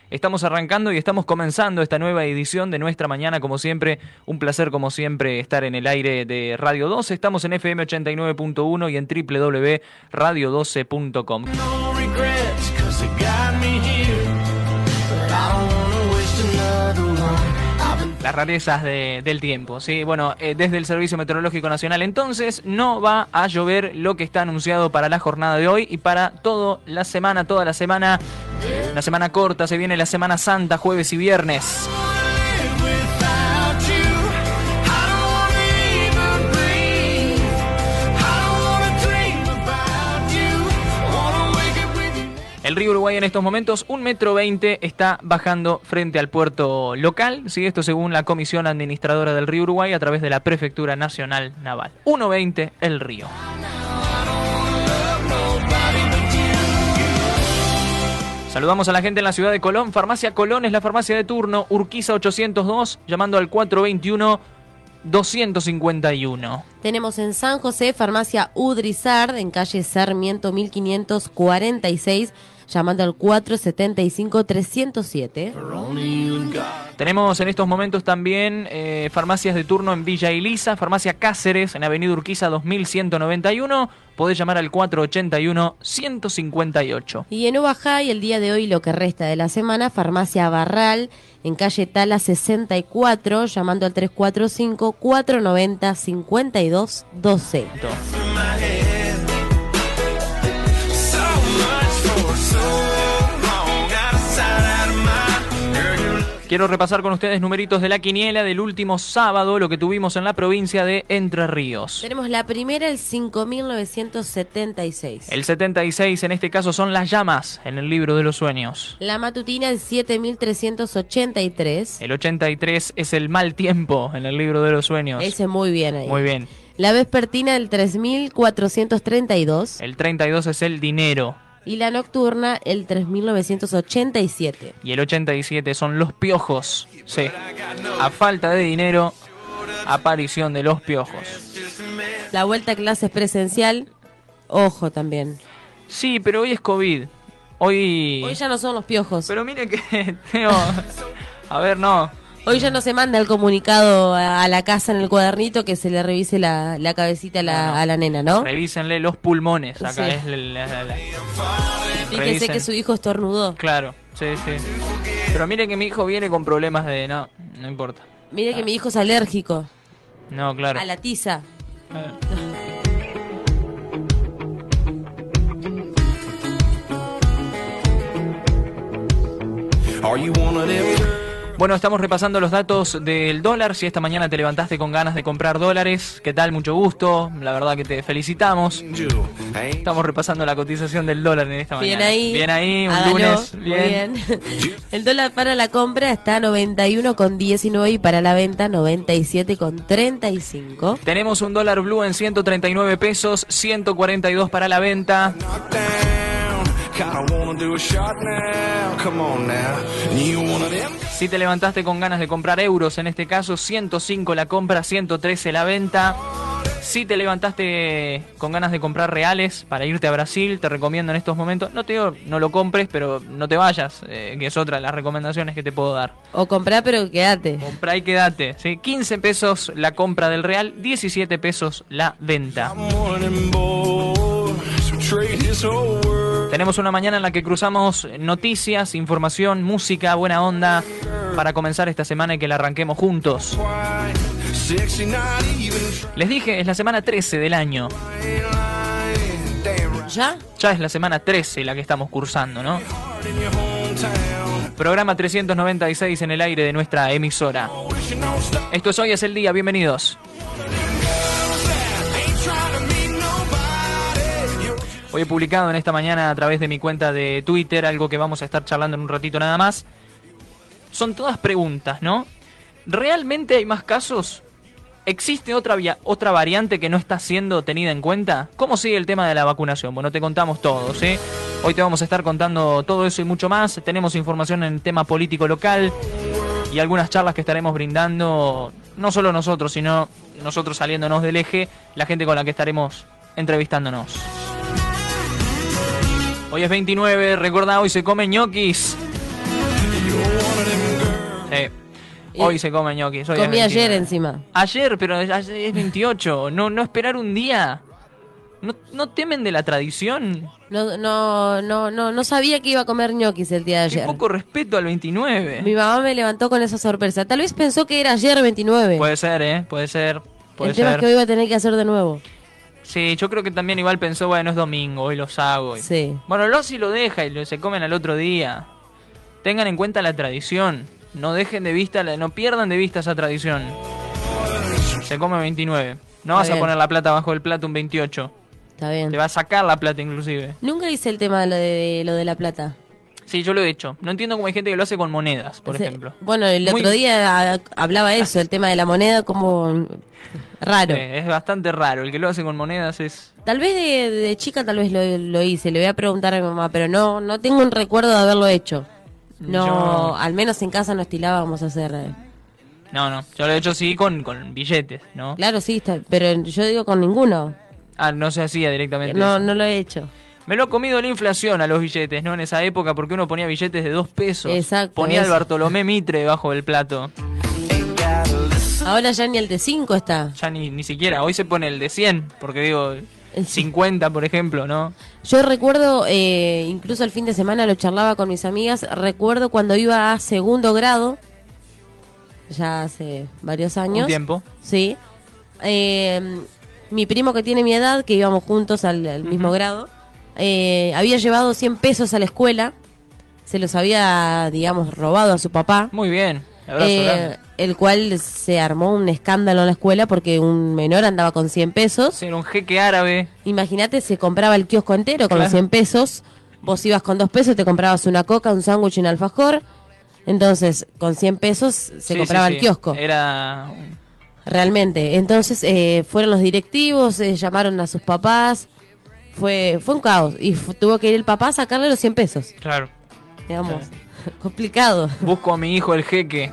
Estamos arrancando y estamos comenzando esta nueva edición de Nuestra Mañana, como siempre. Un placer, como siempre, estar en el aire de Radio 12. Estamos en FM 89.1 y en www.radio12.com. Las rarezas del tiempo, ¿sí? Bueno, desde el Servicio Meteorológico Nacional, entonces, no va a llover lo que está anunciado para la jornada de hoy y para toda la semana, una semana corta. Se viene la Semana Santa, jueves y viernes. El río Uruguay en estos momentos, 1,20 m, está bajando frente al puerto local. ¿Sí? Esto según la Comisión Administradora del Río Uruguay a través de la Prefectura Nacional Naval. 1,20 el río. Saludamos a la gente en la ciudad de Colón. Farmacia Colón es la farmacia de turno. Urquiza 802, llamando al 421-251. Tenemos en San José, farmacia Udrizard, en calle Sarmiento 1546, llamando al 475-307. Tenemos en estos momentos también farmacias de turno en Villa Elisa, farmacia Cáceres, en Avenida Urquiza 2191. Podés llamar al 481-158. Y en Ubajay, el día de hoy, lo que resta de la semana, farmacia Barral, en calle Tala 64, llamando al 345-490-5212. Quiero repasar con ustedes numeritos de la quiniela del último sábado, lo que tuvimos en la provincia de Entre Ríos. Tenemos la primera, el 5.976. El 76 en este caso son las llamas en el libro de los sueños. La matutina, el 7.383. El 83 es el mal tiempo en el libro de los sueños. Ese muy bien ahí. Muy bien. La vespertina, el 3.432. El 32 es el dinero. Y la nocturna, el 3.987. Y el 87 son los piojos. Sí. A falta de dinero, aparición de los piojos. La vuelta a clases presencial, ojo también. Sí, pero hoy es COVID. Hoy ya no son los piojos. Pero mire que tengo... A ver, no. Hoy ya no se manda el comunicado a la casa en el cuadernito que se le revise la cabecita a la nena, ¿no? Revísenle los pulmones. Acá sí. es Fíjese que su hijo estornudó. Claro, sí. Pero mire que mi hijo viene con problemas de... No importa. Mire que mi hijo es alérgico. No, claro. A la tiza. Bueno, estamos repasando los datos del dólar. Si esta mañana te levantaste con ganas de comprar dólares, ¿qué tal? Mucho gusto. La verdad que te felicitamos. Estamos repasando la cotización del dólar en esta mañana. Bien ahí, un hágalo, lunes. Bien. El dólar para la compra está a 91,19 y para la venta 97,35. Tenemos un dólar blue en 139 pesos, 142 para la venta. Si te levantaste con ganas de comprar euros, en este caso 105 la compra, 113 la venta. Si te levantaste con ganas de comprar reales para irte a Brasil, te recomiendo en estos momentos, no te digo no lo compres, pero no te vayas, que es otra de las recomendaciones que te puedo dar. O comprá pero quédate. Comprá y quédate, ¿sí? 15 pesos la compra del real, 17 pesos la venta. Tenemos una mañana en la que cruzamos noticias, información, música, buena onda para comenzar esta semana y que la arranquemos juntos. Les dije, es la semana 13 del año. ¿Ya? Ya es la semana 13 la que estamos cursando, ¿no? Programa 396 en el aire de nuestra emisora. Esto es Hoy es el Día, bienvenidos. Hoy he publicado en esta mañana a través de mi cuenta de Twitter algo que vamos a estar charlando en un ratito nada más. Son todas preguntas, ¿no? ¿Realmente hay más casos? ¿Existe otra variante que no está siendo tenida en cuenta? ¿Cómo sigue el tema de la vacunación? Bueno, te contamos todo, ¿sí? Hoy te vamos a estar contando todo eso y mucho más. Tenemos información en el tema político local y algunas charlas que estaremos brindando, no solo nosotros, sino nosotros saliéndonos del eje, la gente con la que estaremos entrevistándonos. Hoy es 29, recordá, hoy se come ñoquis. Hoy se come ñoquis. Hoy Comí es ayer 29. encima. Ayer, pero ayer es 28. No esperar un día. ¿No temen de la tradición? No sabía que iba a comer ñoquis el día de Qué ayer. poco respeto al 29. Mi mamá me levantó con esa sorpresa. Tal vez pensó que era ayer 29. Puede ser, puede ser. Puede El tema es ser. que hoy iba a tener que hacer de nuevo. Sí, yo creo que también igual pensó, bueno, es domingo, hoy los hago. Sí. Bueno, lo hace y lo deja y se comen al otro día. Tengan en cuenta la tradición. No dejen de vista, no pierdan de vista esa tradición. Se come 29. No vas a bien. poner la plata bajo el plato un 28. Está bien. Te va a sacar la plata inclusive. Nunca hice el tema de lo de la plata. Sí, yo lo he hecho. No entiendo cómo hay gente que lo hace con monedas, por Sí. ejemplo. Bueno, el Muy- otro día hablaba eso, el tema de la moneda como raro. Es bastante raro. El que lo hace con monedas es... Tal vez de chica tal vez lo hice, le voy a preguntar a mi mamá, pero no tengo un recuerdo de haberlo hecho. No, Yo- al menos en casa no estilábamos a hacer. No. Yo lo he hecho sí con billetes, ¿no? Claro, sí, pero yo digo con ninguno. Ah, no se hacía directamente No, eso. no lo he hecho. Me lo ha comido la inflación a los billetes, ¿no? En esa época, porque uno ponía billetes de 2 pesos. Exacto, Ponía el eso. Bartolomé Mitre debajo del plato. Ahora ya ni el de 5 está. Ya ni siquiera. Hoy se pone el de 100, porque digo, 50, por ejemplo, ¿no? Yo recuerdo, incluso el fin de semana lo charlaba con mis amigas, recuerdo cuando iba a segundo grado, ya hace varios años. Un tiempo. Sí. Mi primo que tiene mi edad, que íbamos juntos al mismo grado, había llevado 100 pesos a la escuela, se los había, digamos, robado a su papá. Muy bien. Abrazo grande. El cual se armó un escándalo en la escuela porque un menor andaba con 100 pesos. Era un jeque árabe. Imagínate, se compraba el kiosco entero con Claro. los 100 pesos. Vos ibas con 2 pesos, te comprabas una coca, un sándwich y un alfajor. Entonces, con 100 pesos se Sí, compraba sí. el kiosco. Era... Realmente. Entonces, fueron los directivos, llamaron a sus papás. Fue un caos. Y tuvo que ir el papá a sacarle los 100 pesos. Claro. Digamos, complicado. Busco a mi hijo el jeque.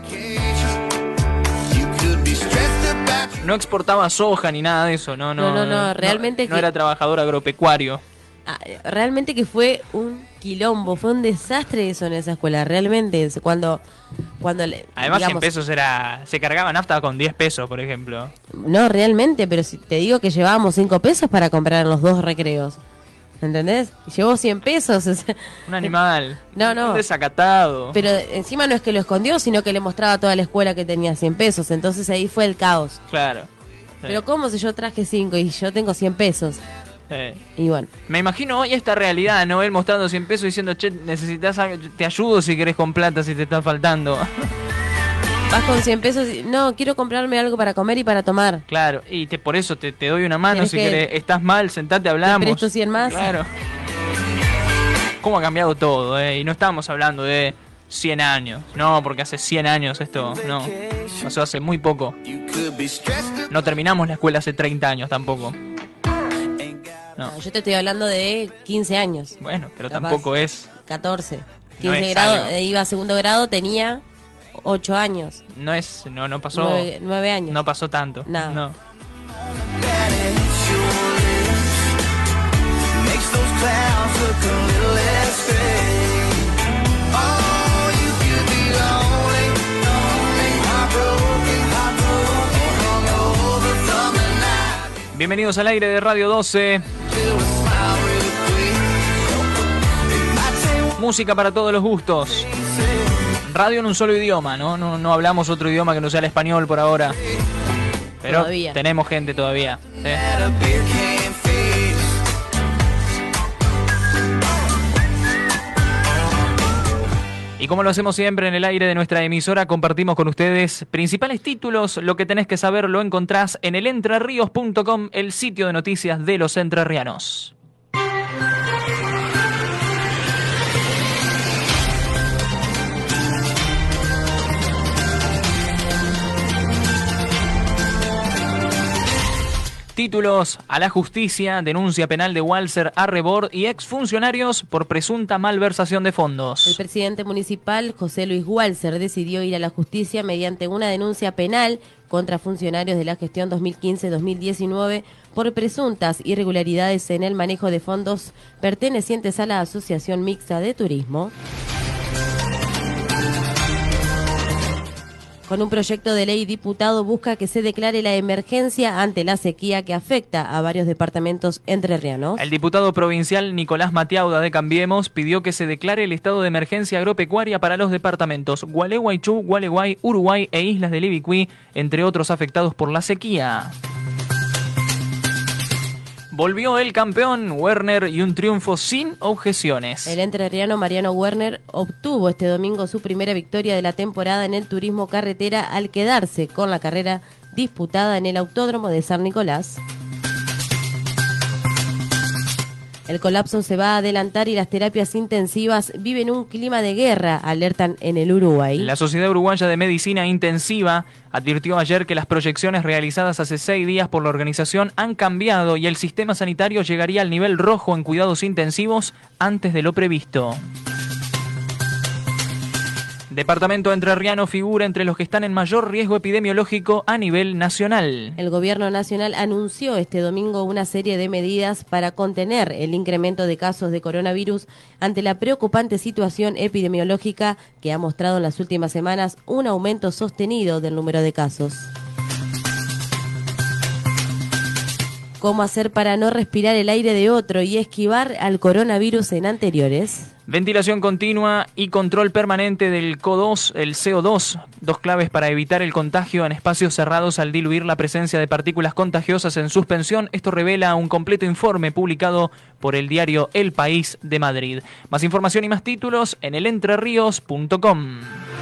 No exportaba soja ni nada de eso, no. No, realmente No que- era trabajador agropecuario. Realmente que fue un quilombo, fue un desastre eso en esa escuela. Realmente, cuando Además, 100 digamos, pesos se cargaba nafta con 10 pesos, por ejemplo. No, realmente, pero si te digo que llevábamos 5 pesos para comprar en los 2 recreos. ¿Entendés? Y llevó 100 pesos. o sea, Un animal. No. Un desacatado. pero encima no es que lo escondió, sino que le mostraba a toda la escuela que tenía 100 pesos. Entonces ahí fue el caos. Claro. Pero ¿cómo si yo traje 5 y yo tengo 100 pesos? Y bueno, Me imagino hoy esta realidad, ¿no? Él mostrando 100 pesos diciendo, che, necesitas algo, te ayudo si querés con plata, si te está faltando. vas con 100 pesos y no, quiero comprarme algo para comer y para tomar. Claro, y por eso te doy una mano ¿Querés si que querés. Estás mal, sentate, hablamos. te presto 100 más? Claro. ¿Cómo ha cambiado todo, Y no estamos hablando de 100 años. No, porque hace 100 años esto, no. Pasó hace muy poco. No terminamos la escuela hace 30 años tampoco. No. No, yo te estoy hablando de 15 años. Bueno, pero Capaz. tampoco es... 14. No 15 es grado, algo. iba a segundo grado, tenía 8 años. No pasó... 9 años. No pasó tanto. No. No. Bienvenidos al aire de Radio 12. Música para todos los gustos. Radio en un solo idioma, ¿no? No hablamos otro idioma que no sea el español por ahora. Pero Todavía. tenemos gente todavía. ¿Sí? Y como lo hacemos siempre en el aire de nuestra emisora, compartimos con ustedes principales títulos. Lo que tenés que saber lo encontrás en el entrerrios.com, el sitio de noticias de los entrerrianos. Títulos: a la justicia, denuncia penal de Walser Arrebord y exfuncionarios por presunta malversación de El fondos. presidente municipal, José Luis Walser, decidió ir a la justicia mediante una denuncia penal contra funcionarios de la gestión 2015-2019 por presuntas irregularidades en el manejo de fondos pertenecientes a la Asociación Mixta de Turismo. Con un proyecto de ley, diputado busca que se declare la emergencia ante la sequía que afecta a varios departamentos entrerrianos. El diputado provincial Nicolás Matiauda de Cambiemos pidió que se declare el estado de emergencia agropecuaria para los departamentos Gualeguaychú, Gualeguay, Uruguay e Islas del Ibicuí, entre otros afectados por la sequía. Volvió el campeón Werner y un triunfo sin objeciones. El entrerriano Mariano Werner obtuvo este domingo su primera victoria de la temporada en el turismo carretera al quedarse con la carrera disputada en el Autódromo de San Nicolás. El colapso se va a adelantar y las terapias intensivas viven un clima de guerra, alertan en el Uruguay. La Sociedad Uruguaya de Medicina Intensiva advirtió ayer que las proyecciones realizadas hace 6 días por la organización han cambiado y el sistema sanitario llegaría al nivel rojo en cuidados intensivos antes de lo previsto. Departamento entrerriano figura entre los que están en mayor riesgo epidemiológico a nivel nacional. El gobierno nacional anunció este domingo una serie de medidas para contener el incremento de casos de coronavirus ante la preocupante situación epidemiológica que ha mostrado en las últimas semanas un aumento sostenido del número de casos. ¿Cómo hacer para no respirar el aire de otro y esquivar al coronavirus en anteriores? Ventilación continua y control permanente del el CO2, dos claves para evitar el contagio en espacios cerrados al diluir la presencia de partículas contagiosas en suspensión. Esto revela un completo informe publicado por el diario El País de Madrid. Más información y más títulos en elentreríos.com.